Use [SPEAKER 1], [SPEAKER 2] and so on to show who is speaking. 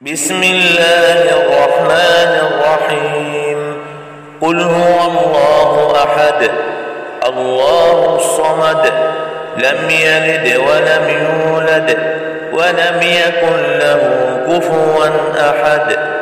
[SPEAKER 1] بسم الله الرحمن الرحيم قل هو الله أحد الله الصمد لم يلد ولم يولد ولم يكن له كفوا أحد